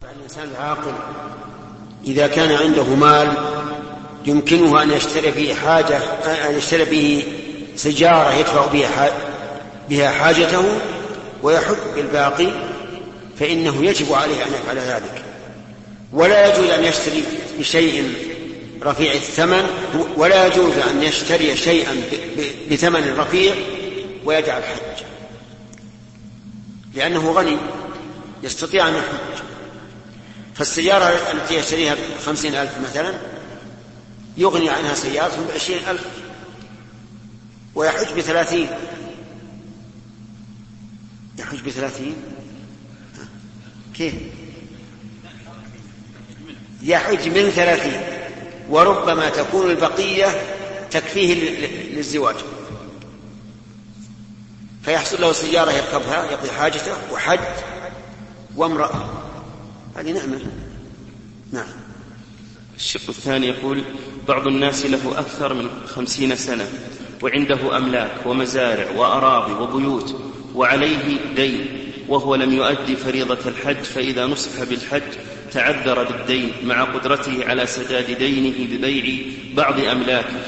الإنسان العاقل إذا كان عنده مال يمكنه أن يشتري به أن يشتري به سيارة يدفع بها حاجته ويحج بالباقي، فإنه يجب عليه أن يفعل ذلك. ولا يجوز أن يشتري بشيء رفيع الثمن، ولا يجوز أن يشتري شيئا بثمن رفيع ويدع الحج، لأنه غني يستطيع أن يحج. فالسيارة التي يشتريها ب50,000 مثلا يغني عنها سيارة ب20,000 ويحج ب30. يحج ب30 كيف؟ يحج من 30 وربما تكون البقية تكفيه للزواج، فيحصل له سيارة يركبها يقضي حاجته وحج وامرأة، هذه نعمة. نعم. الشق الثاني يقول: بعض الناس له أكثر من 50 سنة وعنده أملاك ومزارع وأراضي وبيوت وعليه دين وهو لم يؤدي فريضة الحج، فإذا نصح بالحج تعذر بالدين مع قدرته على سداد دينه ببيع بعض أملاكه،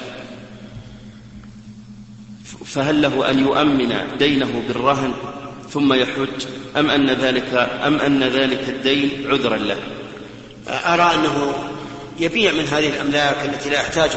فهل له أن يؤمن دينه بالرهن ثم يحج أم أن ذلك الدين عذرا له؟ أرى أنه يبيع من هذه الأملاك التي لا يحتاجها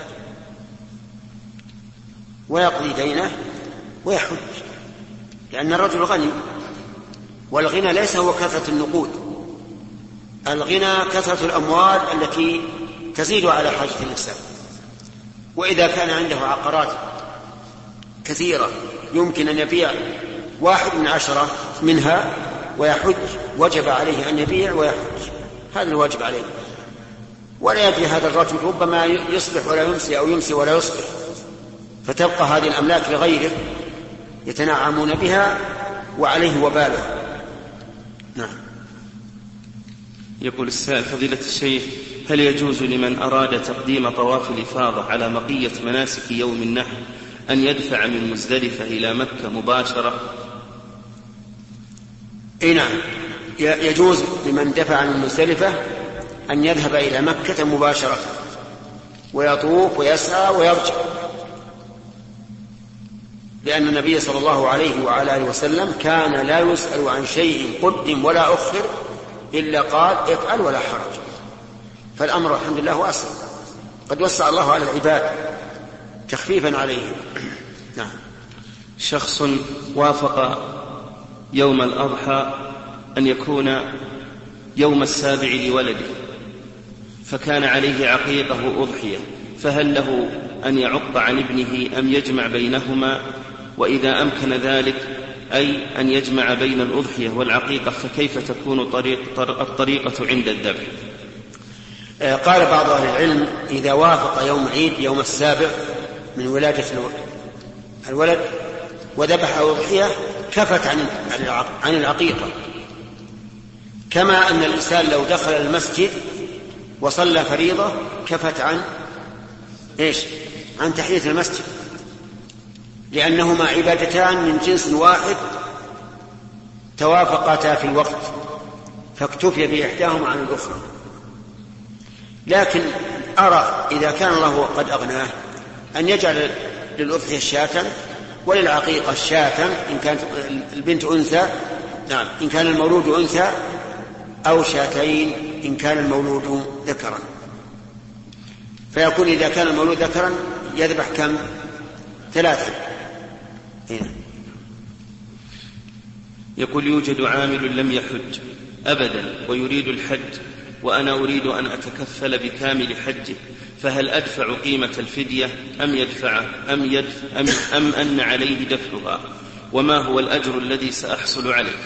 ويقضي دينه ويحج، لأن الرجل غني، والغنى ليس هو كثرة النقود، الغنى كثرة الأموال التي تزيد على حاجة الإنسان. وإذا كان عنده عقارات كثيرة يمكن أن يبيع 1/10 منها ويحج، وجب عليه أن يبيع ويحج، هذا الواجب عليه. ولا يدري هذا الرجل ربما يصبح ولا يمسي أو يمسي ولا يصبح، فتبقى هذه الأملاك لغيره يتنعمون بها وعليه وباله. نعم. يقول السائل: فضيلة الشيخ، هل يجوز لمن أراد تقديم طواف الإفاضة على بقية مناسك يوم النحر أن يدفع من مزدلفة إلى مكة مباشرة؟ نعم، يجوز لمن دفع من مزدلفة أن يذهب إلى مكة مباشرة ويطوف ويسعى ويرجع، لأن النبي صلى الله عليه وعلى آله وسلم كان لا يسأل عن شيء قدم ولا أخر إلا قال افعل ولا حرج. فالأمر الحمد لله واسع، قد وسع الله على العباد تخفيفا عليهم. نعم. شخص وافق يوم الأضحى أن يكون يوم السابع لولده، فكان عليه عقيقة أضحية، فهل له أن يعق عن ابنه أم يجمع بينهما؟ وإذا أمكن ذلك أي أن يجمع بين الأضحية والعقيقة، فكيف تكون الطريقة عند الذبح؟ قال بعض أهل العلم: إذا وافق يوم عيد يوم السابع من ولادة الولد وذبح أضحية كفت عن العقيقة، كما أن الإنسان لو دخل المسجد وصلى فريضة كفت عن تحية المسجد، لأنهما عبادتان من جنس واحد توافقتا في الوقت فاكتفي بإحداهما عن الأخرى. لكن أرى إذا كان الله قد أغناه أن يجعل للأضحية شاة وللعقيقة شاة إن كانت البنت أنثى، نعم، إن كان المولود أنثى، أو شاتين إن كان المولود ذكرا، فيكون إذا كان المولود ذكرا يذبح كم؟ 3. هنا. يقول: يوجد عامل لم يحج أبدا ويريد الحج، وأنا أريد أن أتكفل بكامل حجه، فهل أدفع قيمة الفدية أم أن عليه دفعها؟ وما هو الأجر الذي سأحصل عليه؟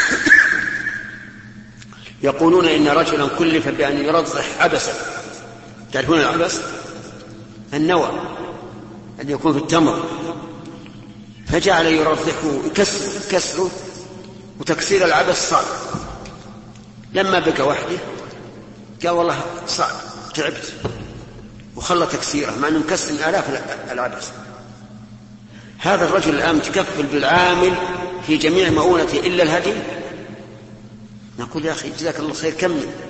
يقولون إن رجلا كلف بأن يرضح عبسا. تعرفون العبس؟ النوى أن يكون في التمر، فجعل يرضحه كسره، وتكسير العبس صعب. لما بقى وحده قال والله صعب، تعبت، وخلى تكسيره مع أنه مكسر آلاف العبس. هذا الرجل الآن متكفل بالعامل في جميع مؤونته إلا الهدي، نقول يا أخي جزاك الله خير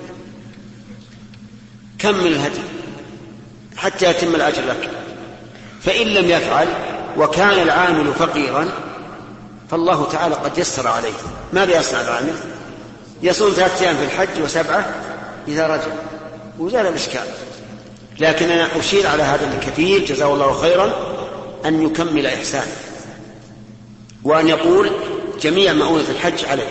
كمل الهدي حتى يتم الأجر لك. فإن لم يفعل وكان العامل فقيرا فالله تعالى قد يسر عليه. ماذا يصنع العامل؟ يصوم 3 أيام في الحج و7 إذا رجع وزال الإشكال. لكن أنا أشير على هذا الكفيل جزاه الله خيرا أن يكمل إحسانه، وأن يقول جميع مؤونة الحج عليه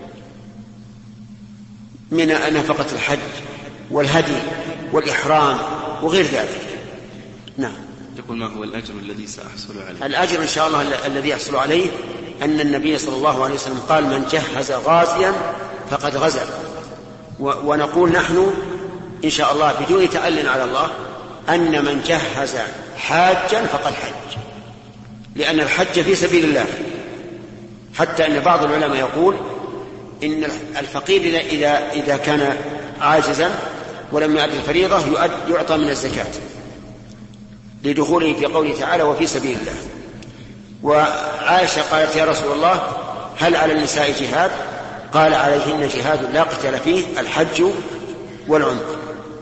من نفقة الحج والهدي والإحرام وغير ذلك. نعم. يقول ما هو الأجر الذي سأحصل عليه؟ الأجر إن شاء الله الذي يحصل عليه أن النبي صلى الله عليه وسلم قال من جهز غازيا فقد غزا. ونقول نحن إن شاء الله بدون تأل على الله أن من جهز حاجا فقد حج، لأن الحج في سبيل الله. حتى أن بعض العلماء يقول إن الفقير إذا كان عاجزا ولم يؤدي الفريضة يعطى من الزكاة لدخوله في قوله تعالى وفي سبيل الله. وعائشة قالت يا رسول الله هل على النساء جهاد؟ قال عليهن جهاد لا قتال فيه الحج والعمرة.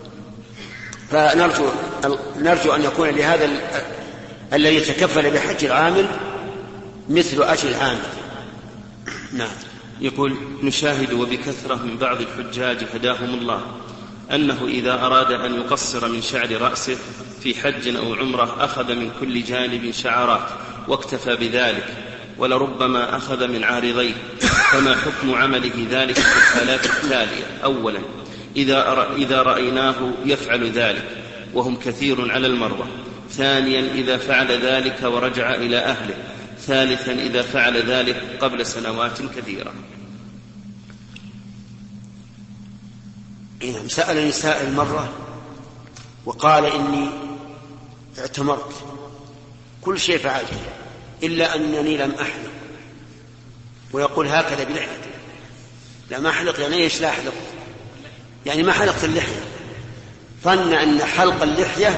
فنرجو أن يكون لهذا الذي يتكفل بحج العامل مثل أجر العامل. نعم. يقول نشاهد وبكثرة من بعض الحجاج هداهم الله أنه إذا أراد أن يقصر من شعر رأسه في حج أو عمرة أخذ من كل جانب شعرات واكتفى بذلك، ولربما أخذ من عارضيه. فما حكم عمله ذلك في الحالات التالية؟ أولا إذا رأيناه يفعل ذلك وهم كثير على المرضى. ثانيا إذا فعل ذلك ورجع إلى أهله. ثالثا إذا فعل ذلك قبل سنوات كثيرة. سألني سائل مرة وقال إني اعتمرت كل شيء فعلته إلا أنني لم أحلق، ويقول هكذا بلحيته. لم أحلق يعني إيش؟ لا أحلق يعني ما حلقت اللحية. ظن أن حلق اللحية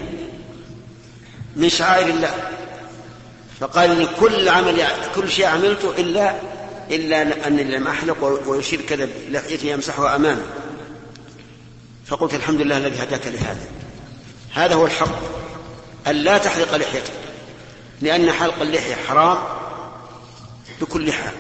من شعائر الله، فقال لي كل شيء عملته إلا أنني لم أحلق، ويشير كذا بلحيته يمسحها أمامه. فقلت الحمد لله الذي هداك لهذا. هذا هو الحق، أن لا تحلق لحيتك، لأن حلق اللحية حرام بكل حال.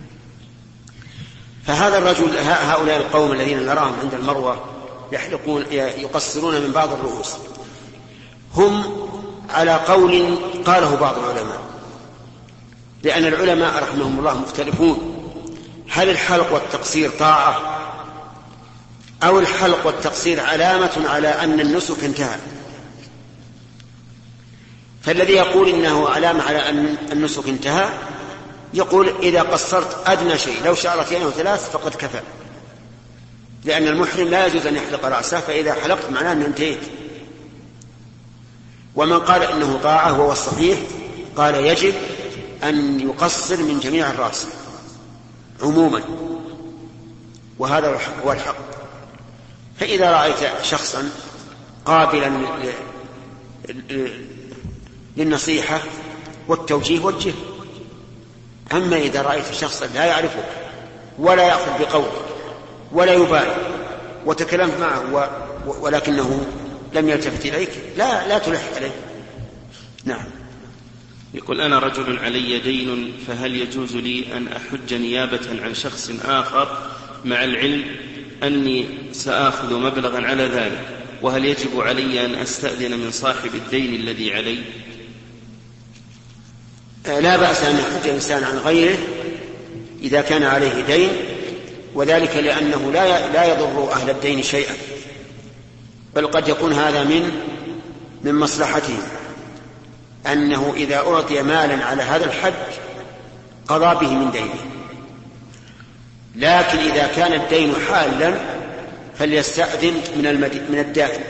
فهذا الرجل هؤلاء القوم الذين نراهم عند المروة يقصرون من بعض الرؤوس، هم على قول قاله بعض العلماء، لأن العلماء رحمهم الله مختلفون هل الحلق والتقصير طاعة أو الحلق والتقصير علامة على أن النسك انتهى. فالذي يقول إنه علامة على أن النسك انتهى يقول إذا قصرت أدنى شيء لو شعرتين أو 3 فقد كفى، لأن المحرم لا يجوز أن يحلق رأسه، فإذا حلقت معناه أن انتهيت. ومن قال إنه طاعة وهو الصحيح قال يجب أن يقصر من جميع الرأس عموما، وهذا هو الحق. فإذا رأيت شخصا قابلا للنصيحة والتوجيه وجهه. أما إذا رأيت شخصا لا يعرفك ولا يأخذ بقولك ولا يبالي وتكلمت معه ولكنه لم يلتفت إليك لا تلح عليه. نعم. يقول أنا رجل علي دين، فهل يجوز لي أن أحج نيابة عن شخص آخر مع العلم أني سآخذ مبلغا على ذلك؟ وهل يجب علي أن أستأذن من صاحب الدين الذي علي؟ لا بأس أن يحج الإنسان عن غيره إذا كان عليه دين، وذلك لأنه لا يضر أهل الدين شيئا، بل قد يكون هذا من مصلحتهم، أنه إذا أعطي مالا على هذا الحج قضى به من دينه. لكن إذا كان الدين حالا فليستأذن من الدائن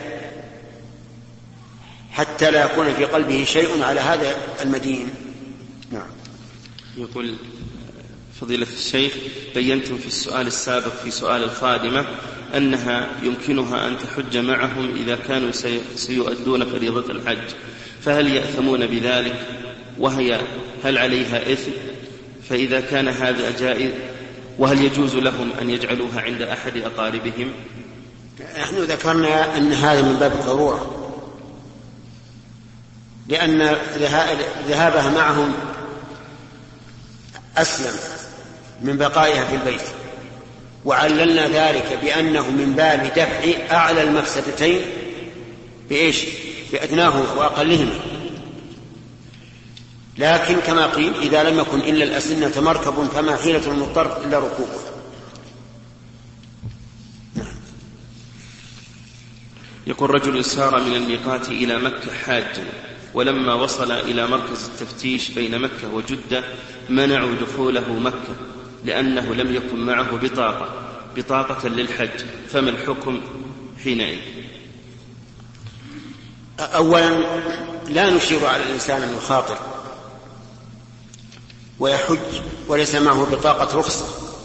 حتى لا يكون في قلبه شيء على هذا المدين. نعم. يقول فضيلة الشيخ بينتم في السؤال السابق في سؤال الخادمة أنها يمكنها أن تحج معهم إذا كانوا سيؤدون فريضة الحج، فهل يأثمون بذلك؟ وهي هل عليها إثم؟ فإذا كان هذا جائز وهل يجوز لهم أن يجعلوها عند أحد أقاربهم؟ نحن ذكرنا أن هذا من باب الضرورة، لأن ذهابها معهم أسلم من بقائها في البيت، وعللنا ذلك بأنه من باب دفع أعلى المفسدتين بإيش؟ بأدناهما وأقلهما. لكن كما قيل إذا لم يكن إلا الأسنة مركب فما حيلة المضطر إلا ركوبه. يقول رجل سار من الميقات إلى مكة حاجا، ولما وصل إلى مركز التفتيش بين مكة وجدة منعوا دخوله مكة لأنه لم يكن معه بطاقة للحج، فما الحكم حينئذ؟ أولا لا نشير على الإنسان أن يخاطر ويحج وليس معه بطاقة رخصة،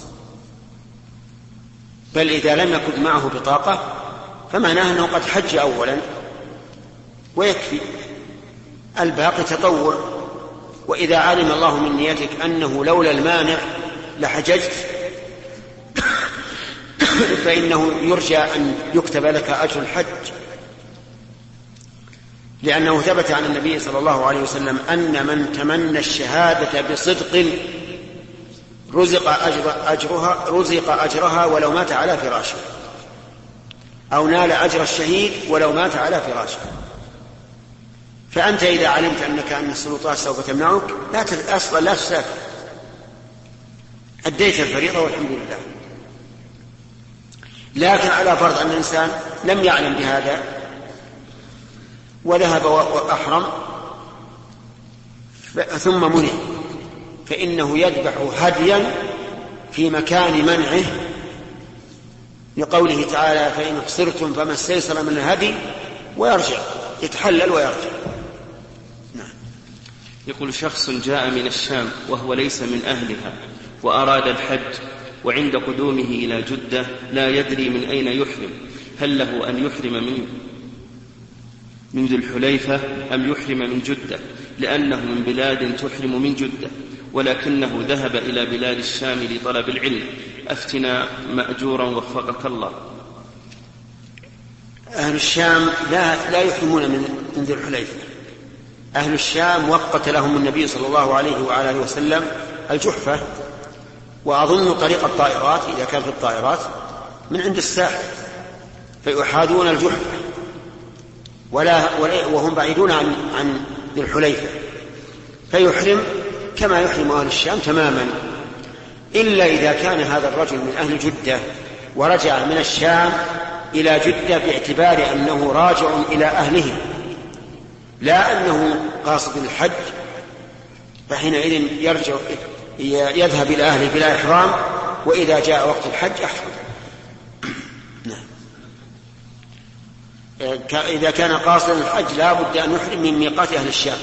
بل إذا لم يكن معه بطاقة فمعناه أنه قد حج أولا ويكفي، الباقي تطور. وإذا علم الله من نيتك أنه لولا المانع لحججت فإنه يرجى أن يكتب لك أجر الحج، لأنه ثبت عن النبي صلى الله عليه وسلم أن من تمنى الشهادة بصدق رزق أجرها ولو مات على فراشه، أو نال أجر الشهيد ولو مات على فراشه. فأنت إذا علمت أن السلطات سوف تمنعك أصلا لا تسافر، أديت الفريضة والحمد لله. لكن على فرض أن الإنسان لم يعلم بهذا وذهب وأحرم ثم منع، فإنه يذبح هديا في مكان منعه، لقوله تعالى فإن احصرتم فما استيسر من الهدي، ويرجع يتحلل ويرجع. يقول شخص جاء من الشام وهو ليس من أهلها وأراد الحج، وعند قدومه إلى جدة لا يدري من أين يحرم، هل له أن يحرم من ذي الحليفة أم يحرم من جدة، لأنه من بلاد تحرم من جدة ولكنه ذهب إلى بلاد الشام لطلب العلم؟ أفتنا مأجورا وفقك الله. أهل الشام لا يحرمون من ذي الحليفة. أهل الشام وقت لهم النبي صلى الله عليه وعلى آله وسلم الجحفة، وأظن طريق الطائرات إذا كانت الطائرات من عند الساحل فيحاذون الجحفة وهم بعيدون عن ذي الحليفة، فيحرم كما يحرم أهل الشام تماما، إلا إذا كان هذا الرجل من أهل جدة ورجع من الشام إلى جدة باعتبار أنه راجع إلى أهله لا أنه قاصد الحج، فحينئذ يذهب إلى أهله بلا إحرام، وإذا جاء وقت الحج أحرم. إذا كان قاصدا الحج لا بد أن يحرم من ميقات أهل الشام.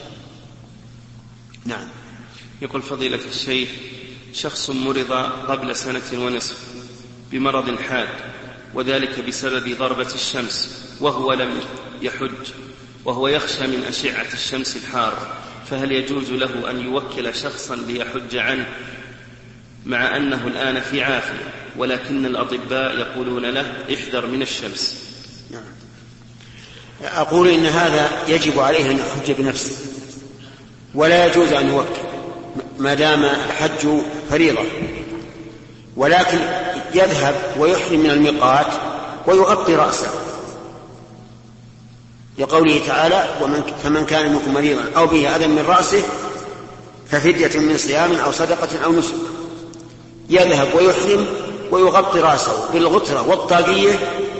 نعم. يقول فضيلة الشيخ شخص مرض قبل 1.5 سنة بمرض حاد، وذلك بسبب ضربة الشمس، وهو لم يحج وهو يخشى من أشعة الشمس الحارة، فهل يجوز له أن يوكل شخصا ليحج عنه مع أنه الآن في عافية، ولكن الأطباء يقولون له احذر من الشمس؟ أقول إن هذا يجب عليه أن يحج بنفسه، ولا يجوز أن يوكل ما دام الحج فريضة، ولكن يذهب ويحرم من الميقات ويغطي رأسه، لقوله تعالى فمن كان منكم مريضا أو به أذى من رأسه ففدية من صيام أو صدقة أو نسك. يذهب ويحرم ويغطي رأسه بالغترة والطاقية،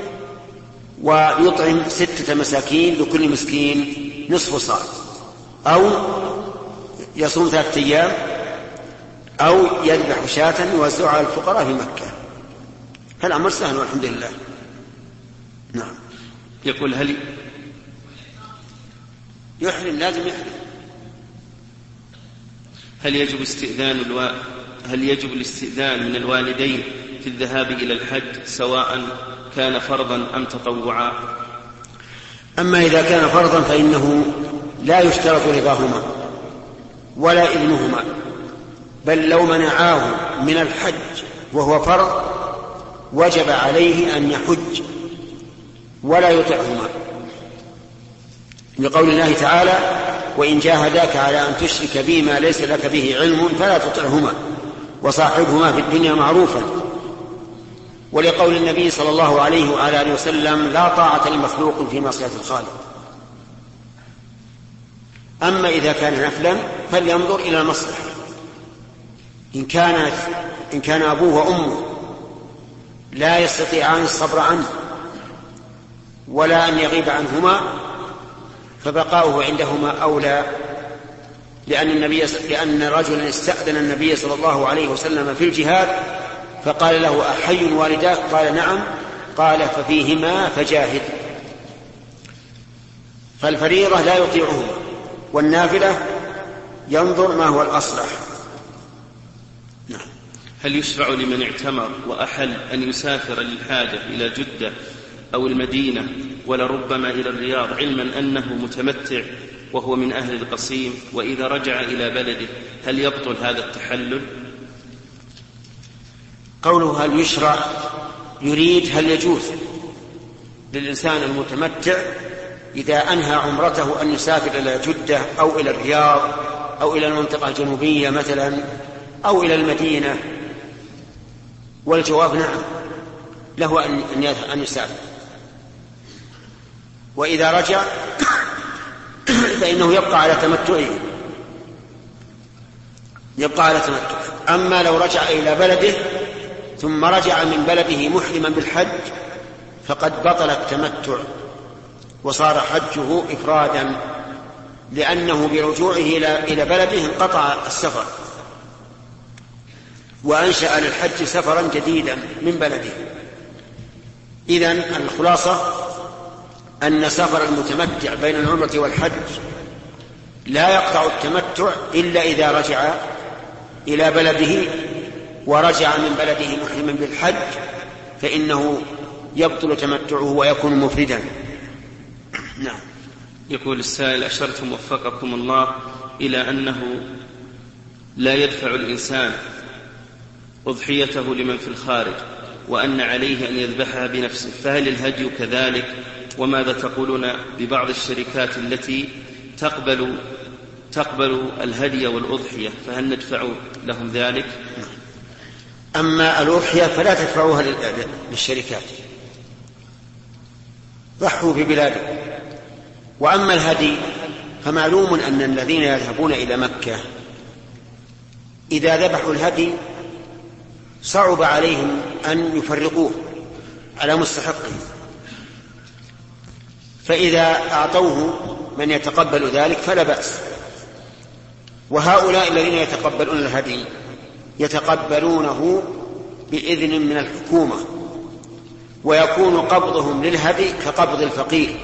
ويطعم 6 مساكين لكل مسكين نصف صاع، أو يصوم 3 أيام، أو يذبح شاة يوزعها على الفقراء في مكة. فالأمر سهل والحمد لله. نعم. يقول هل يحرم؟ لازم يحرم. هل يجب الاستئذان من الوالدين في الذهاب إلى الحج سواء كان فرضا أم تطوعا؟ أما إذا كان فرضا فإنه لا يشترط رضاهما ولا إذنهما، بل لو منعاه من الحج وهو فرض وجب عليه أن يحج ولا يطعهما، لقول الله تعالى: وإن جاهداك على أن تشرك بي ما ليس لك به علم فلا تطعهما وصاحبهما في الدنيا معروفا، ولقول النبي صلى الله عليه وعلى آله وسلم: لا طاعة لمخلوق في معصية الخالق. أما إذا كان نفلا فلينظر إلى المصلحة، إن كان أبوه وأمه لا يستطيعان الصبر عنه ولا أن يغيب عنهما فبقاؤه عندهما أولى، لأن رجلا استأذن النبي صلى الله عليه وسلم في الجهاد فقال له: أحي والداك؟ قال: نعم. قال: ففيهما فجاهد. فالفريضة لا يطيعهما، والنافلة ينظر ما هو الأصلح. نعم. هل يشرع لمن اعتمر وأحل أن يسافر للحاجة إلى جدة أو المدينة ولربما إلى الرياض، علما أنه متمتع وهو من أهل القصيم، وإذا رجع إلى بلده هل يبطل هذا التحلل؟ قوله هل يشرع يريد هل يجوز للإنسان المتمتع إذا أنهى عمرته أن يسافر إلى جدة أو إلى الرياض أو إلى المنطقة الجنوبية مثلا أو إلى المدينة، والجواب نعم، له أن يسافر. وإذا رجع فإنه يبقى على تمتعه، أما لو رجع إلى بلده ثم رجع من بلده محرما بالحج فقد بطل التمتع وصار حجه إفرادا، لأنه برجوعه إلى بلده انقطع السفر وأنشأ للحج سفرا جديدا من بلده. إذن الخلاصة أن سفر المتمتع بين العمرة والحج لا يقطع التمتع إلا إذا رجع إلى بلده ورجع من بلده محرما بالحج، فإنه يبطل تمتعه ويكون مفردا. نعم. يقول السائل: أشرتم وفقكم الله إلى أنه لا يدفع الإنسان أضحيته لمن في الخارج وأن عليه أن يذبحها بنفسه، فهل الهدي كذلك؟ وماذا تقولون ببعض الشركات التي تقبل الهدي والأضحية، فهل ندفع لهم ذلك؟ أما الأضحية فلا تدفعوها للشركات، ضحوا في بلادكم. وأما الهدي فمعلوم أن الذين يذهبون إلى مكة إذا ذبحوا الهدي صعب عليهم أن يفرقوه على مستحقه، فإذا أعطوه من يتقبل ذلك فلا بأس. وهؤلاء الذين يتقبلون الهدي يتقبلونه بإذن من الحكومة، ويكون قبضهم للهدي كقبض الفقير،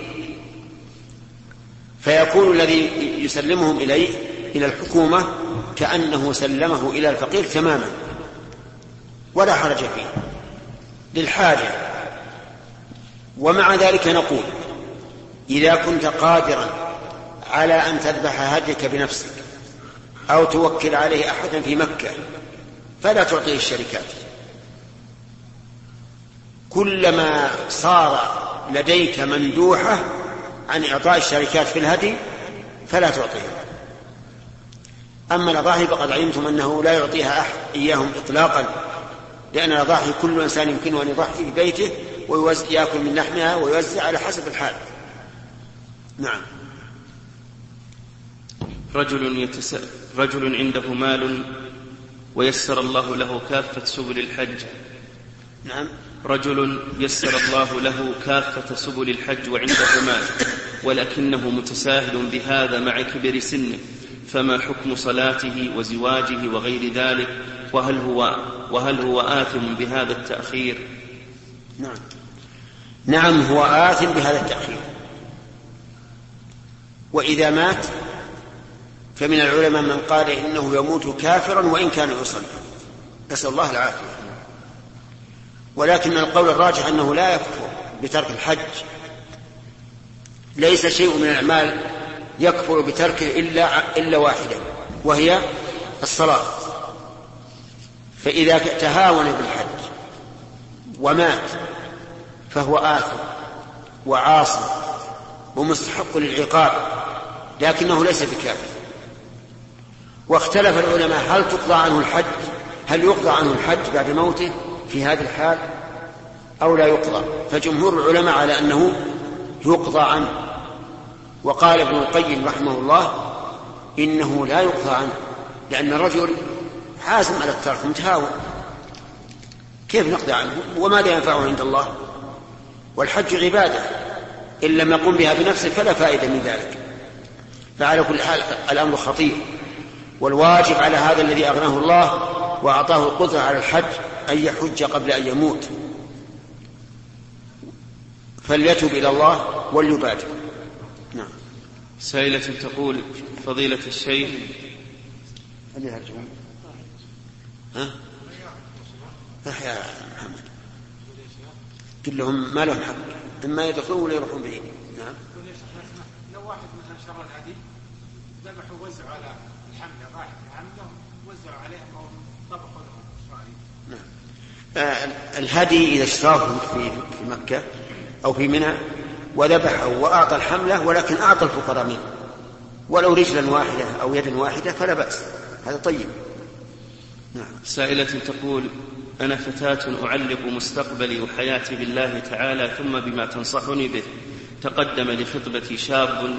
فيكون الذي يسلمهم إلى الحكومة كأنه سلمه إلى الفقير تماما ولا حرج فيه للحاجة. ومع ذلك نقول: إذا كنت قادرا على أن تذبح هديك بنفسك أو توكل عليه أحدا في مكة فلا تعطيه الشركات. كلما صار لديك مندوحة عن إعطاء الشركات في الهدي فلا تعطيهم. أما الأضاحي فقد علمتم أنه لا يعطيها أحد إياهم إطلاقا، لأن الأضاحي كل إنسان يمكنه أن يضحي في بيته ويأكل من لحمها ويوزع على حسب الحال. نعم. رجل عنده مال ويسر الله له كافة سبل الحج. نعم. رجل يسر الله له كافة سبل الحج وعنده مال ولكنه متساهل بهذا مع كبر سنه، فما حكم صلاته وزواجه وغير ذلك؟ وهل هو آثم بهذا التأخير؟ نعم هو آثم بهذا التأخير. وإذا مات فمن العلماء من قال إنه يموت كافرا وإن كان يصلي، نسأل الله العافية. ولكن القول الراجح أنه لا يكفر بترك الحج، ليس شيء من الأعمال يكفر بتركه إلا واحدا وهي الصلاة. فإذا تهاون بالحج ومات فهو آثم وعاصي ومستحق للعقاب، لكنه ليس بكافر. واختلف العلماء هل يقضى عنه الحج بعد موته في هذه الحال أو لا يقضى، فجمهور العلماء على أنه يقضى عنه. وقال ابن القيم رحمه الله إنه لا يقضى عنه، لأن الرجل حازم على الترك متهاون، كيف نقضي عنه وماذا ينفعه عند الله؟ والحج عبادة، إن لم يقم بها بنفسه فلا فائدة من ذلك. فعلى كل حال الأمر خطير، والواجب على هذا الذي أغناه الله وأعطاه القدرة على الحج أن يحج قبل أن يموت، فليتب إلى الله وليبادر. نعم. سائلة تقول: فضيلة الشيخ، يا محمد قل لهم ما لهم حق، إما يدخلون ولا يروحون بعيد. نعم. لو واحد مثلا شر الهدي ذبحوا ووزعوا على الحمله، راح الحمله وزعوا عليهم او طبقوا لهم. نعم. الهدي إذا اشتراه في مكة أو في منى وذبحه وأعطى الحملة، ولكن أعطى الفقراء منه ولو رجلا واحدة أو يدا واحدة فلا بأس، هذا طيب. نعم. سائلة تقول: أنا فتاة أعلق مستقبلي وحياتي بالله تعالى ثم بما تنصحني به. تقدم لخطبتي شاب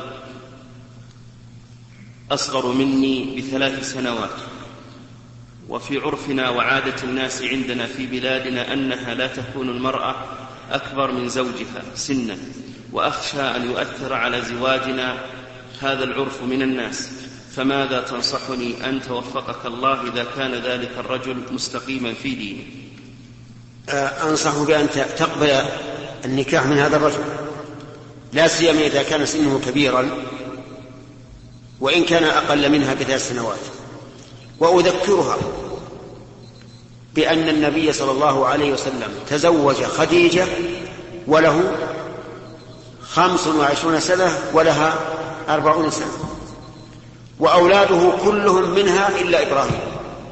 أصغر مني ب3 سنوات، وفي عرفنا وعادة الناس عندنا في بلادنا أنها لا تكون المرأة أكبر من زوجها سنا، وأخشى أن يؤثر على زواجنا هذا العرف من الناس، فماذا تنصحني أن توفقك الله إذا كان ذلك الرجل مستقيما في دينه؟ أنصحه بأن تقبل النكاح من هذا الرجل، لا سيما إذا كان سنه كبيرا وإن كان أقل منها ب3 سنوات. وأذكرها بأن النبي صلى الله عليه وسلم تزوج خديجة وله 25 سنة ولها 40 سنة، وأولاده كلهم منها إلا إبراهيم،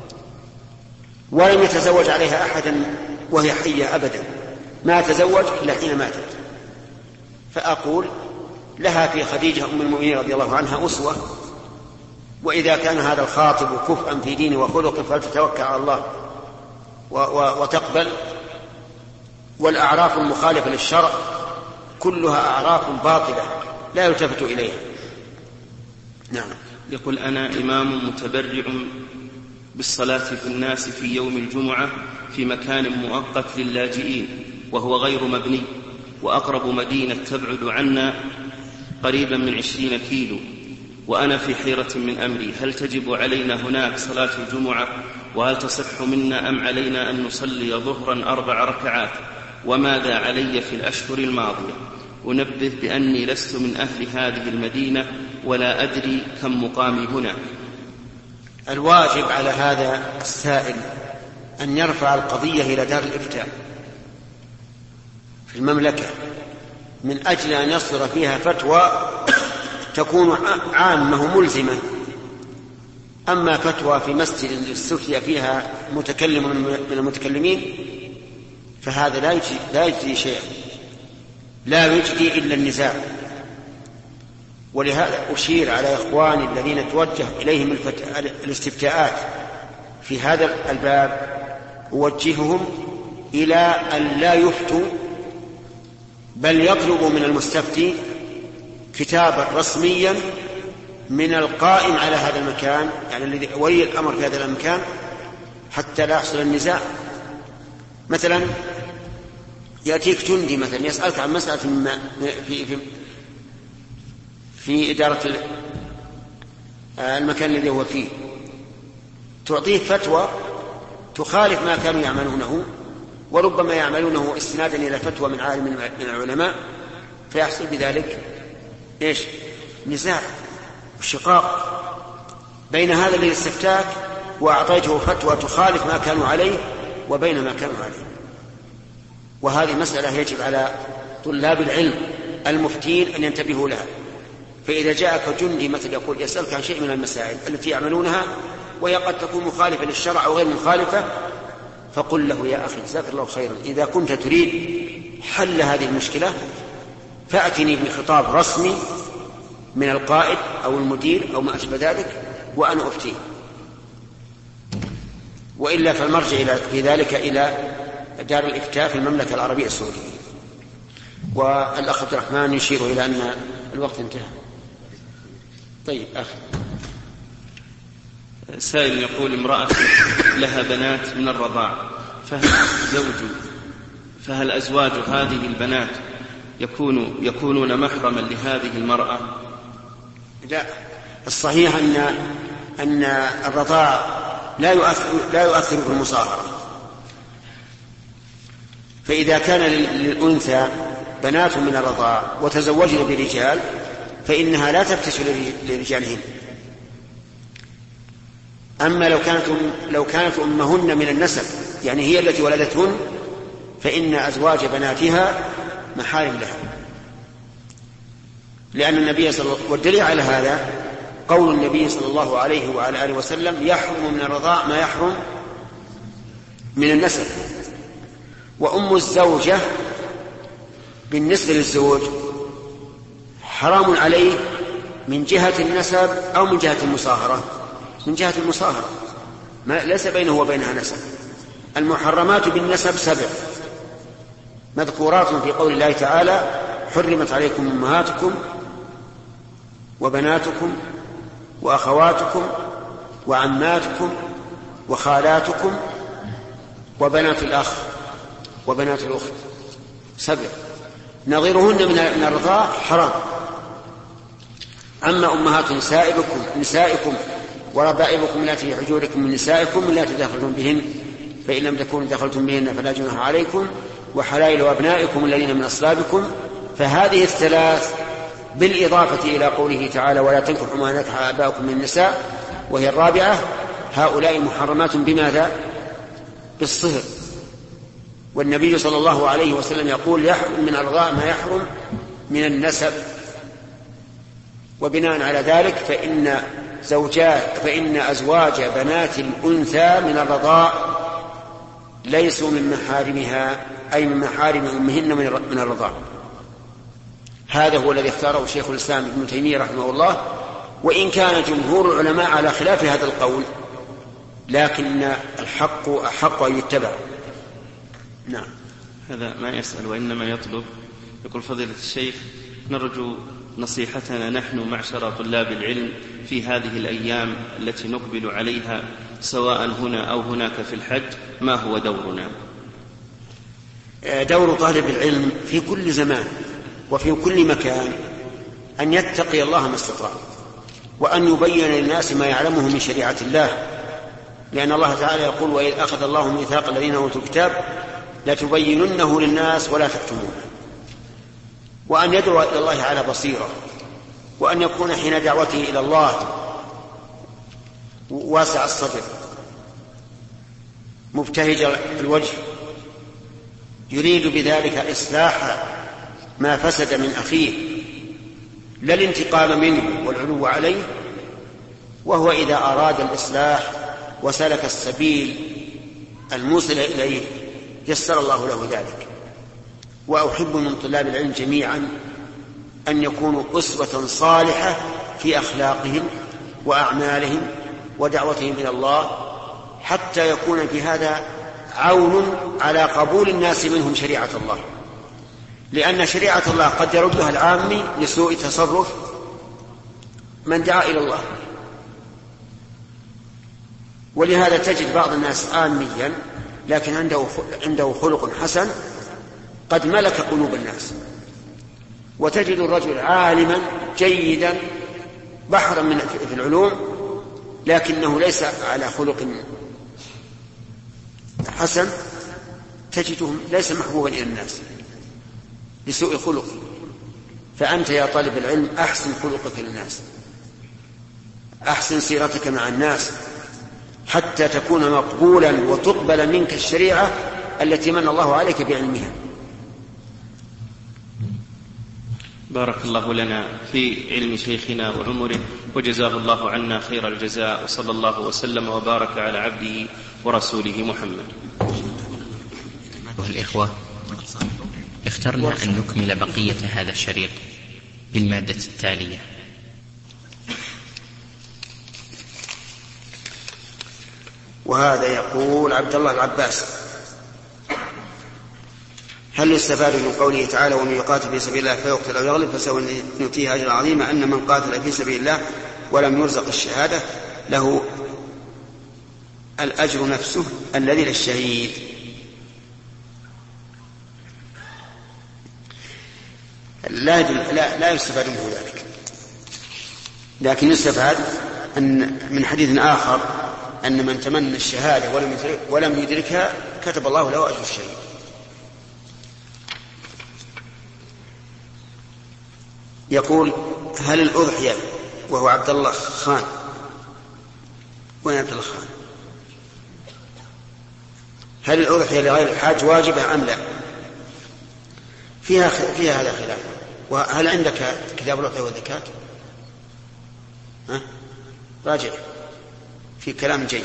ولم يتزوج عليها أحدا وهي حية أبدا، ما تزوج إلا حين ماتت. فأقول لها في خديجة أم المؤمنين رضي الله عنها أسوة، وإذا كان هذا الخاطب كفءا في دينه وخلقه فلتتوكل على الله وتقبل. والأعراف المخالفة للشرع كلها أعراف باطلة لا يلتفت إليها. نعم. يقول: أنا إمام متبرع بالصلاة في الناس في يوم الجمعة في مكان مؤقت للاجئين وهو غير مبني، وأقرب مدينة تبعد عنا قريبا من 20 كيلو، وأنا في حيرة من أمري، هل تجب علينا هناك صلاة الجمعة؟ وهل تصح منا أم علينا أن نصلي ظهرا 4 ركعات؟ وماذا علي في الأشهر الماضية؟ أنبه بأني لست من أهل هذه المدينة ولا أدري كم مقامي هنا. الواجب على هذا السائل أن يرفع القضية إلى دار الإفتاء في المملكة من أجل أن يصدر فيها فتوى تكون عامة ملزمة. أما فتوى في مسجد استفتي فيها متكلم من المتكلمين فهذا لا يجدي شيئا، لا يجدي إلا النزاع. ولهذا أشير على إخواني الذين توجه إليهم الاستفتاءات في هذا الباب، أوجههم إلى أن لا يفتوا، بل يطلبوا من المستفتي كتابا رسميا من القائم على هذا المكان، يعني الذي ولي الأمر في هذا المكان، حتى لا يحصل النزاع. مثلا يأتيك جندي مثلا يسألك عن مسألة في إدارة المكان الذي هو فيه، تعطيه فتوى تخالف ما كانوا يعملونه، وربما يعملونه استنادا إلى فتوى من عالم من العلماء، فيحصل بذلك نزاع وشقاق بين هذا الذي استفتاك وأعطيته فتوى تخالف ما كانوا عليه وبين ما كانوا عليه. وهذه مسألة يجب على طلاب العلم المفتين أن ينتبهوا لها. فإذا جاءك جندي مثل يقول يسألك عن شيء من المسائل التي يعملونها وهي قد تكون مخالفة للشرع أو غير مخالفة، فقل له يا أخي جزاك الله خيرا، إذا كنت تريد حل هذه المشكلة فأتني بخطاب رسمي من القائد أو المدير أو ما أشبه ذلك وأنا أفتيه، وإلا فالمرجع في ذلك إلى دار الإفتاء في المملكة العربية السعودية. والأخ عبد الرحمن يشير إلى أن الوقت انتهى. طيب أخي سائل يقول امرأة لها بنات من الرضاع، فهل أزواج هذه البنات يكونون محرما لهذه المرأة؟ لا، الصحيح أن الرضاع لا يؤثر في المصاهرة، فإذا كان للأنثى بنات من الرضاع وتزوجن برجال فإنها لا تفتش لرجالهن. أما لو كانت أمهن من النسب، يعني هي التي ولدتهن، فإن أزواج بناتها محارم لها، لأن النبي والدليل على هذا قول النبي صلى الله عليه وعلى آله وسلم يحرم من الرضاع ما يحرم من النسب. وأم الزوجة بالنسبة للزوج حرام عليه من جهة النسب أو من جهة المصاهرة. من جهة المصاهرة ليس بينه وبينها نسب. المحرمات بالنسب 7 مذكورات في قول الله تعالى حرمت عليكم أمهاتكم وبناتكم وأخواتكم وعماتكم وخالاتكم وبنات الأخ وبنات الأخت 7 نظيرهن من الرضاع حرام. أما أمهات نسائكم وربائبكم التي في حجوركم من نسائكم التي دخلتم بهن فإن لم تكونوا دخلتم بهن فلا جناح عليكم وحلائل أبنائكم الذين من أصلابكم. فهذه الثلاث بالإضافة إلى قوله تعالى ولا تنكحوا ما نكح آباؤكم من النساء وهي الرابعة، هؤلاء محرمات بماذا؟ بالصهر. والنبي صلى الله عليه وسلم يقول يحرم من الرضاع ما يحرم من النسب. وبناء على ذلك فإن أزواج بنات الأنثى من الرضاع ليسوا من محارمها، أي من محارم أمهن من الرضاع. هذا هو الذي اختاره شيخ الإسلام ابن تيمية رحمه الله، وإن كان جمهور العلماء على خلاف هذا القول، لكن الحق أحق أن يتبع. نعم. هذا ما يسأل وإنما يطلب. يقول فضيلة الشيخ نرجو نصيحتنا نحن معشر طلاب العلم في هذه الأيام التي نقبل عليها سواء هنا أو هناك في الحج، ما هو دورنا؟ دور طالب العلم في كل زمان وفي كل مكان أن يتقي الله ما استطاع، وأن يبين للناس ما يعلمه من شريعة الله، لأن الله تعالى يقول وإذ أخذ الله ميثاق الذين أوتوا الكتاب لتبيننه للناس ولا تكتمونه. وأن يدعو إلى الله على بصيرة، وأن يكون حين دعوته إلى الله واسع الصدر مبتهج الوجه يريد بذلك إصلاح ما فسد من أخيه لا الانتقام منه والعلو عليه. وهو إذا أراد الإصلاح وسلك السبيل الموصل إليه يسر الله له ذلك. وأحب من طلاب العلم جميعا أن يكونوا أسوة صالحة في أخلاقهم وأعمالهم ودعوتهم إلى الله، حتى يكون في هذا عون على قبول الناس منهم شريعة الله، لأن شريعة الله قد يردها العامي لسوء تصرف من دعا إلى الله. ولهذا تجد بعض الناس عاميا لكن عنده خلق حسن قد ملك قلوب الناس، وتجد الرجل عالما جيدا بحرا في العلوم لكنه ليس على خلق حسن، تجده ليس محبوبا إلى الناس لسوء خلقه. فأنت يا طالب العلم أحسن خلقك للناس، أحسن سيرتك مع الناس حتى تكون مقبولا وتقبل منك الشريعة التي من الله عليك بعلمها. بارك الله لنا في علم شيخنا وعمره وجزاه الله عنا خير الجزاء، وصلى الله وسلم وبارك على عبده ورسوله محمد. الإخوة، اخترنا أن نكمل بقية هذا الشريط بالمادة التالية. وهذا يقول عبد الله العباس: هل يستفاد من قوله تعالى ومن يقاتل في سبيل الله فيقتل أو يغلب فسوف نؤتيه أجرا عظيما أن من قاتل في سبيل الله ولم يرزق الشهادة له الأجر نفسه الذي للشهيد؟ لا يستفاد منه ذلك، لكن يستفاد أن من حديث آخر أن من تمنى الشهادة ولم يدركها كتب الله له أجر الشهيد. يقول: هل الأضحية، وهو عبد الله خان، وين عبد الله خان؟ هل الأضحية لغير الحاج واجبة أم لا؟ فيها هذا خلاف. وهل عندك كتاب الأضحية والزكاة؟ راجع في كلام جيد.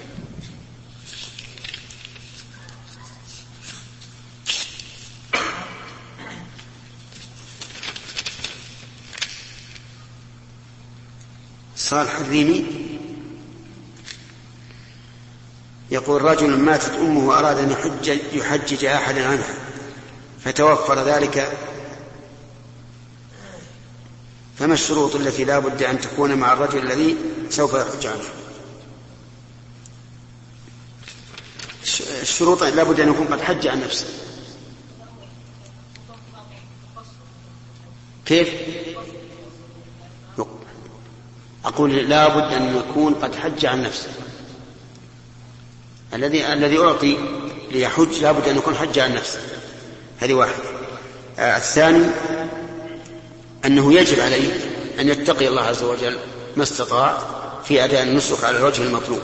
صالح الريمي يقول: رجل ماتت أمه وأراد أن يحجج أحدا عنها فتوفر ذلك، فما الشروط التي لا بد أن تكون مع الرجل الذي سوف يحج عنه؟ الشروط لا بد أن يكون قد حج عن نفسه. كيف؟ أقول لا بد أن يكون قد حج عن نفسه. الذي أعطي ليحج لا بد أن يكون حج عن نفسه. هذه واحد. الثاني أنه يجب عليه أن يتقي الله عز وجل ما استطاع في أداء النسك على الوجه المطلوب.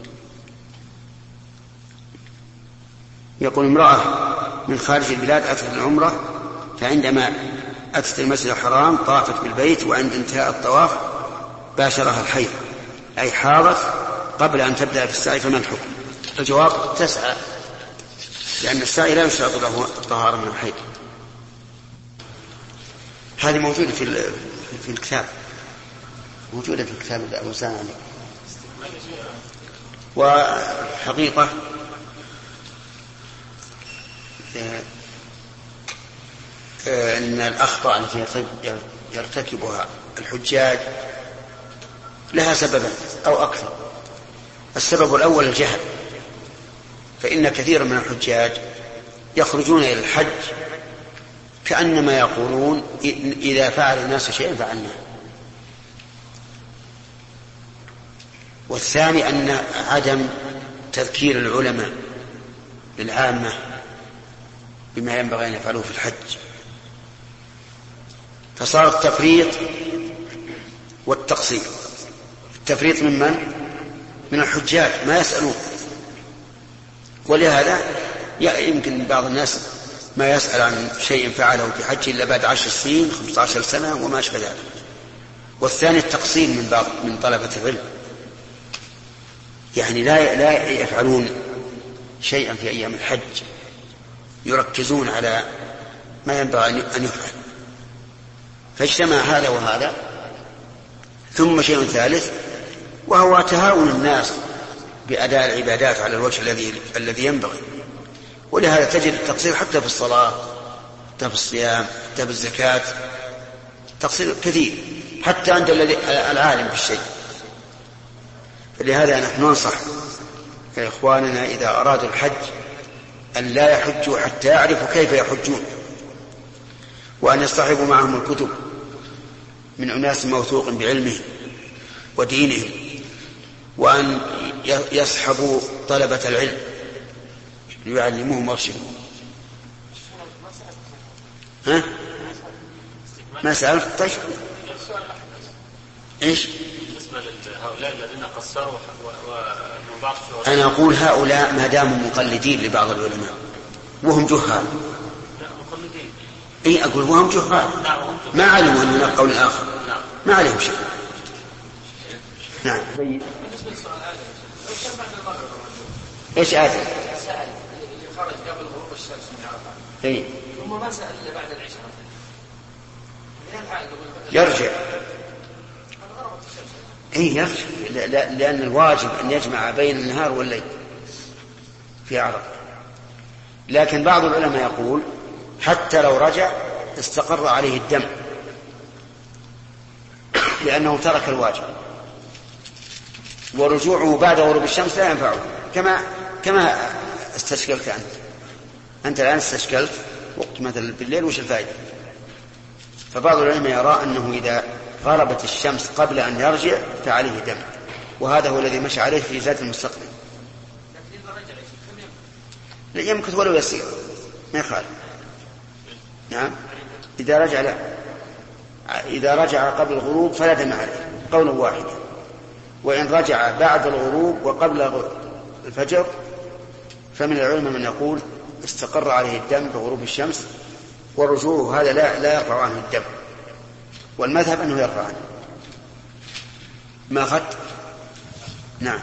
يقول: امرأة من خارج البلاد أتت العمرة، فعندما أتت المسجد الحرام طافت بالبيت، وعند انتهاء الطواف باشرها الحيض، أي حاضت قبل أن تبدأ في السعي، فما الحكم؟ الجواب: تسعى، لأن السعي لا يشترط له الطهارة من الحيض. هذه موجودة في الكتاب، موجودة في الكتاب أبو سامع. وحقيقة أن الأخطاء التي يرتكبها الحجاج لها سببا أو أكثر. السبب الأول الجهل، فإن كثيرا من الحجاج يخرجون إلى الحج كأنما يقولون إذا فعل الناس شيئا فعلناه. والثاني أن عدم تذكير العلماء للعامة بما ينبغي أن يفعلوه في الحج، فصار التفريط والتقصير. التفريط من الحجاج ما يسألون، ولهذا يمكن بعض الناس ما يسأل عن شيء فعله في حج إلا بعد 10 سنين 15 سنة وما أشبه ذلك. والثاني التقصير من طلبة العلم، يعني لا يفعلون شيئا في أيام الحج، يركزون على ما ينبغي أن يفعل، فاجتمع هذا وهذا. ثم شيء ثالث، وهو تهاون الناس بأداء العبادات على الوجه الذي ينبغي. ولهذا تجد التقصير حتى في الصلاة، حتى في الصيام، حتى في الزكاة، تقصير كثير حتى عند العالم بالشيء. فلهذا نحن ننصح إخواننا إذا أرادوا الحج أن لا يحجوا حتى يعرفوا كيف يحجون، وأن يصطحبوا معهم الكتب من أناس موثوق بعلمهم ودينهم، وأن يصحبوا طلبة العلم ليعلموهم ويرشدوهم. ما سألت؟ طيب إيش؟ بالنسبة لهؤلاء الذين قصروا وبعض أنا أقول هؤلاء ما داموا مقلدين لبعض العلماء وهم جهال. إيه أقول وهم جهال ما علموا أن هناك قول آخر، ما عليهم شيء. نعم. إيش آدم؟ خرج قبل غروب الشمس من عرفة إيه؟ ثم ما سأل إلا بعد العشاء يرجع. إيه يرجع، لأن الواجب أن يجمع بين النهار والليل في عرفة. لكن بعض العلماء يقول حتى لو رجع استقر عليه الدم لأنه ترك الواجب، ورجوعه بعد غروب الشمس لا ينفعه، كما استشكلت أنت الآن استشكلت وقت مثل بالليل وش الفائدة. فبعض العلماء يرى أنه إذا غربت الشمس قبل أن يرجع فعليه دم، وهذا هو الذي مشى عليه في زاد المستقبل. لا يمكث ولو يسير ما يخالف. نعم إذا رجع لا، إذا رجع قبل الغروب فلا دم عليه قولا واحدا، وإن رجع بعد الغروب وقبل الفجر فمن العلماء من يقول استقر عليه الدم بغروب الشمس، ورجوعه هذا لا يرفع عنه الدم، والمذهب أنه يرفع عنه. ما أخذت؟ نعم.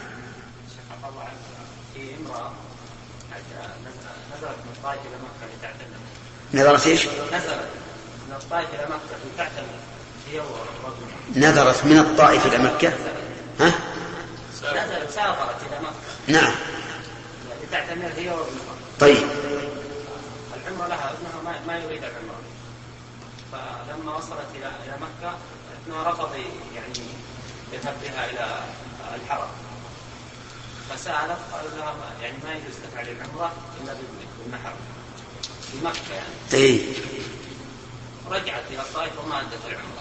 في امرأة نزلت من الطائف إلى مكة لتعتمر. نظرت إيش؟ نزلت من الطائف إلى مكة لتعتمر هي ورجل. نظرت من الطائف إلى مكة. ها؟ نزلت سافرت إلى مكة. نعم. لتعتمر هي وابنها. طيب. العمرة لها، ابنها ما يريد العمرة، فلما وصلت إلى مكة ابنها رفض يعني يذهب بها إلى الحرم، فسألت قالوا لها يعني ما يجوز تفعل العمرة إلا بالمحرم في مكة يعني. إيه. رجعت إلى الطائف وما أدت العمرة.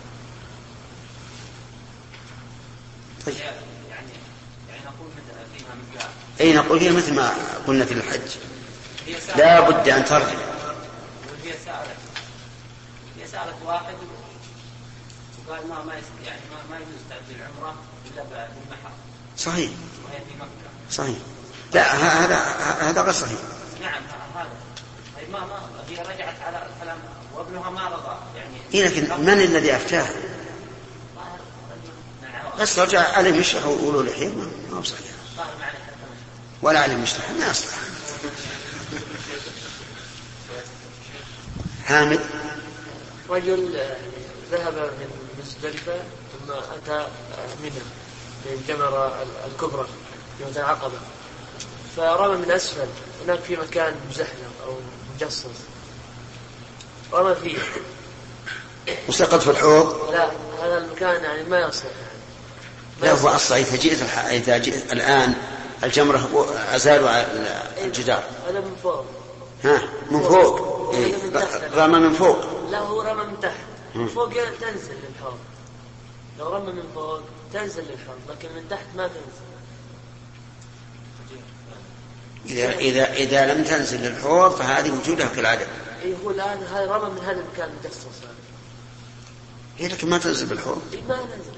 طيب. يعني نقول فيها مثلها. أي نقول فيها مثل ما قلنا في الحج، لا بد أن ترجع. هي سألت واحد وقال ما يجوز تأتي العمرة إلا بالمحرم. صحيح. وهي في مكة. صحيح. لا هذا غير صحيح. نعم هذا. ما هي رجعت على الكلام وابنها ما رضى يعني. إيه لكن من الذي أفتاه؟ بس رجع عليه مشرح وقولوا لحيه ما هو صحيح. ولا عليه مشرح ما يصلح. حامد. رجل ذهب من مزدلفة ثم أتى منى من الجمرة الكبرى في العقبة، فرمى من أسفل، هناك في مكان مزحلق أو مجصص رمى فيه وسقط في الحوض. لا هذا المكان يعني ما يصلح. لا هو أصلا إذا جئت الآن الجمرة أزالوا الجدار. هذا من فوق. ها من فوق. إيه. رمى من فوق. لا هو رمى من تحت. من فوق تنزل للحوض. لو رمى من فوق تنزل للحوض، لكن من تحت ما تنزل. إذا لم تنزل للحوض فهذه وجودها كالعدم. إيه هو الآن هذا رمى من هذا المكان المجصص هذا. إيه لكن ما تنزل بالحوض. إيه ما نزل.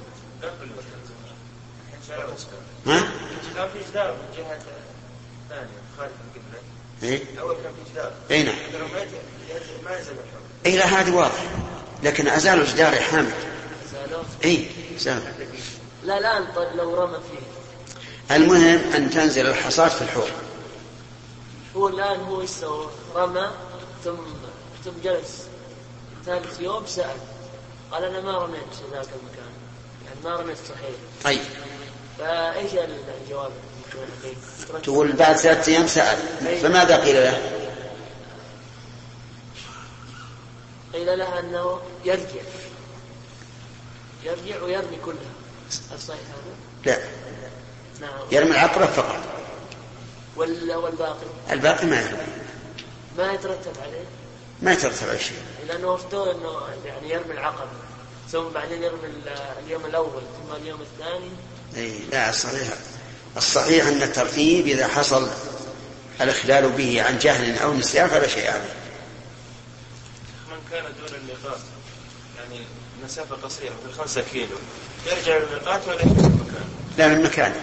ها؟ كان في جدار من جهة ثانية خارج القبلة. إيه؟ أول كان في جدار. إيه نعم. ما ينزل الحوض. إيه لا هذا واضح، لكن أزالوا الجدار يا حامد. إيه زال. لا الآن طيب لو رمى فيه. المهم أن تنزل الحصاة في الحوض. هو الآن هو يسوي رمى ثم جلس ثالث يوم سأل قال أنا ما رميت في ذاك المكان، يعني ما رميت صحيح. طيب. فإيش الجواب؟ تقول بعد 3 أيام سأل، فماذا قيل له؟ قيل له أنه يرجع ويرمي كلها. الصحيح هذا؟ لا. نعم. يرمي العقرب فقط. والباقي؟ الباقي ما يرمي. ما يترتب عليه؟ ما يترتب على شيء. لأنه وفتوه أنه يعني يرمي العقب ثم بعدين يرمي اليوم الأول ثم اليوم الثاني. إيه لا الصحيح أن الترتيب إذا حصل الإخلال به عن جهل أو نسيان فلا شيء عليه. من كان دون الميقات يعني مسافة قصيرة مثل 5 كيلو يرجع للميقات ولا يرجع المكان؟ لا من مكانه،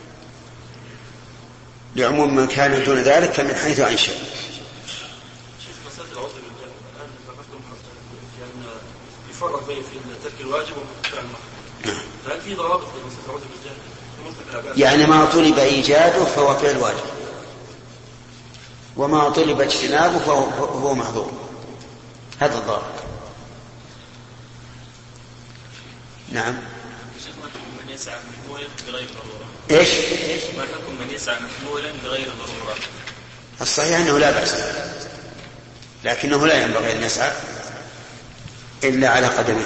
لعموم من كان دون ذلك فمن حيث أنشأ. مسألة العذر بالجهل الآن ذكرتم يعني يفرق بين في ترك الواجب وفعل المحرم. فهل في ضوابط لمسألة العذر بالجهل؟ يعني ما طلب إيجاده فهو فعل واجب، وما طلب اجتنابه فهو محظور. هذا الضابط. نعم. من يسعى محمولا بغير ضرورة. ايش؟ ما حكم من يسعى محمولا بغير ضرورة؟ الصحيح انه لا بأس، لكنه لا ينبغي ان يسعى الا على قدمه.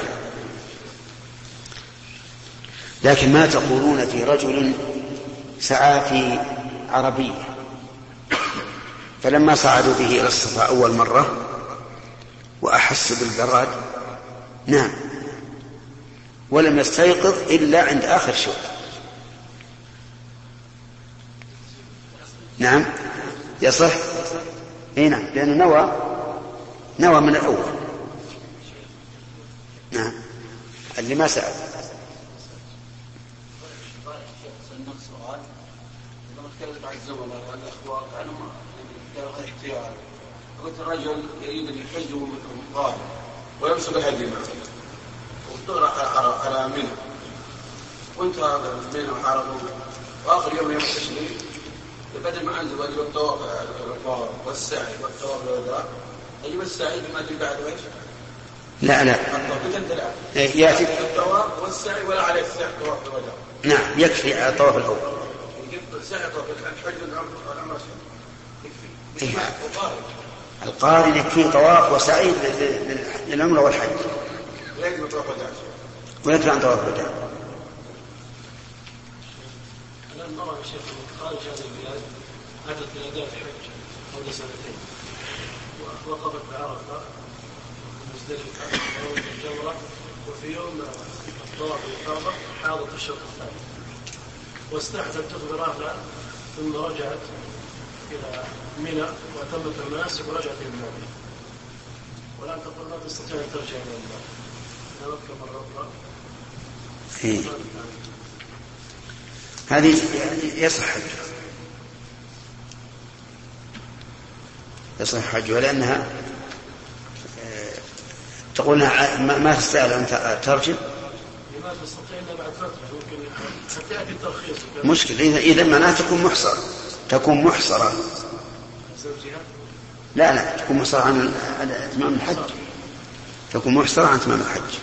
لكن ما تقولون في رجل سعى في عربية فلما صعدوا به إلى الصفا أول مرة وأحس بالبراد نام ولم يستيقظ إلا عند آخر شوط. نعم يصح. نعم لأنه نوى من الأول. نعم اللي ما سأل. قلت الرجل يريد ان يحج ظاهر ويمسك الهدي معه والدور على منى وانتهى منى وحاربوا واخر يوم التشريق بدل ما انزل واجب الطواف والسعي والطواف والوداع يجب السعي بما يجب بعد ايش؟ لا ياتي الطواف والسعي ولا عليه السعي الطواف والوداع. نعم يكفي على الطواف الاول. السعي طواف الحج والعمره يكفي. القارن يكفيه طواف وسعي للعمره والحج ويكفي عن طواف الوداع. الآن نرى يا شيخ خارج هذه البلاد أتت بلادات حج قبل سنتين ووقفت بعرفة مزدلفة ورمت الجمرة وفي يوم الطواف والإفاضة حاضت الشوط الثاني واستحسنت تخبر رافعة ثم رجعت إلى منى وأتمت المناسك ورجعت إلى المنى والآن تقول لا تستطيع أن ترجع إلى المنى نبقى مرة أخرى. هذه يصح حجها لأنها تقول ما تستطيع أن ترجع. لماذا تستطيع إلا بعد فترة ممكن حتى يأتي الترخيص مشكلة إذا معناها تكون محصرة لا تكون محصرة عن إتمام الحج. تكون محصرة عن إتمام الحج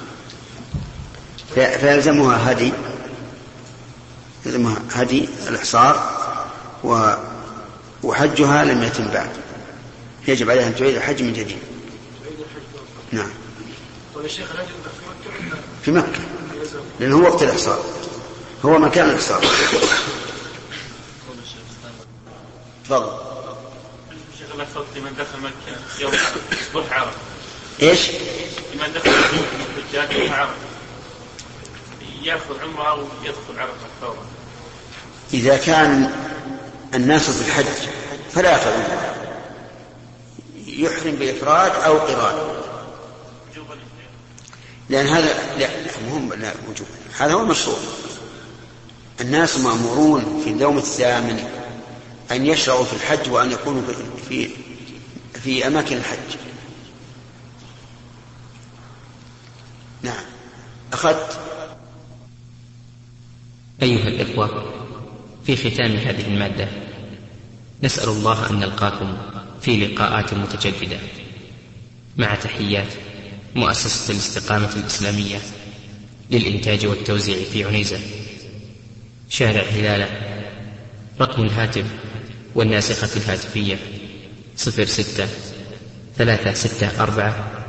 فيلزمها هدي الإحصار وحجها لم يتم بعد يجب عليها أن تعيد الحج من جديد. نعم. طيب الشيخ الهدي في مكة لأنه هو وقت الإحصار هو مكان الإحصار. تفضل. شيخ الله فرق لمن دخل مكة يوم صبح عرفة. إيش؟ لمن دخل مكة يوم عرفة يأخذ عمره أو يدخل عرفة فورا. إذا كان الناس في الحج فلا يأخذ عمره يحرم بإفراد أو قران لأن هذا لا وجوب. هذا هو المشروع. الناس مأمورون في اليوم الثامن أن يشرعوا في الحج وأن يكونوا في أماكن الحج. نعم. أخذت. أيها الإخوة، في ختام هذه المادة نسأل الله أن نلقاكم في لقاءات متجددة مع تحيات مؤسسة الاستقامة الإسلامية للإنتاج والتوزيع في عنيزة شارع هلالة. رقم الهاتف والناسخة الهاتفية 06 364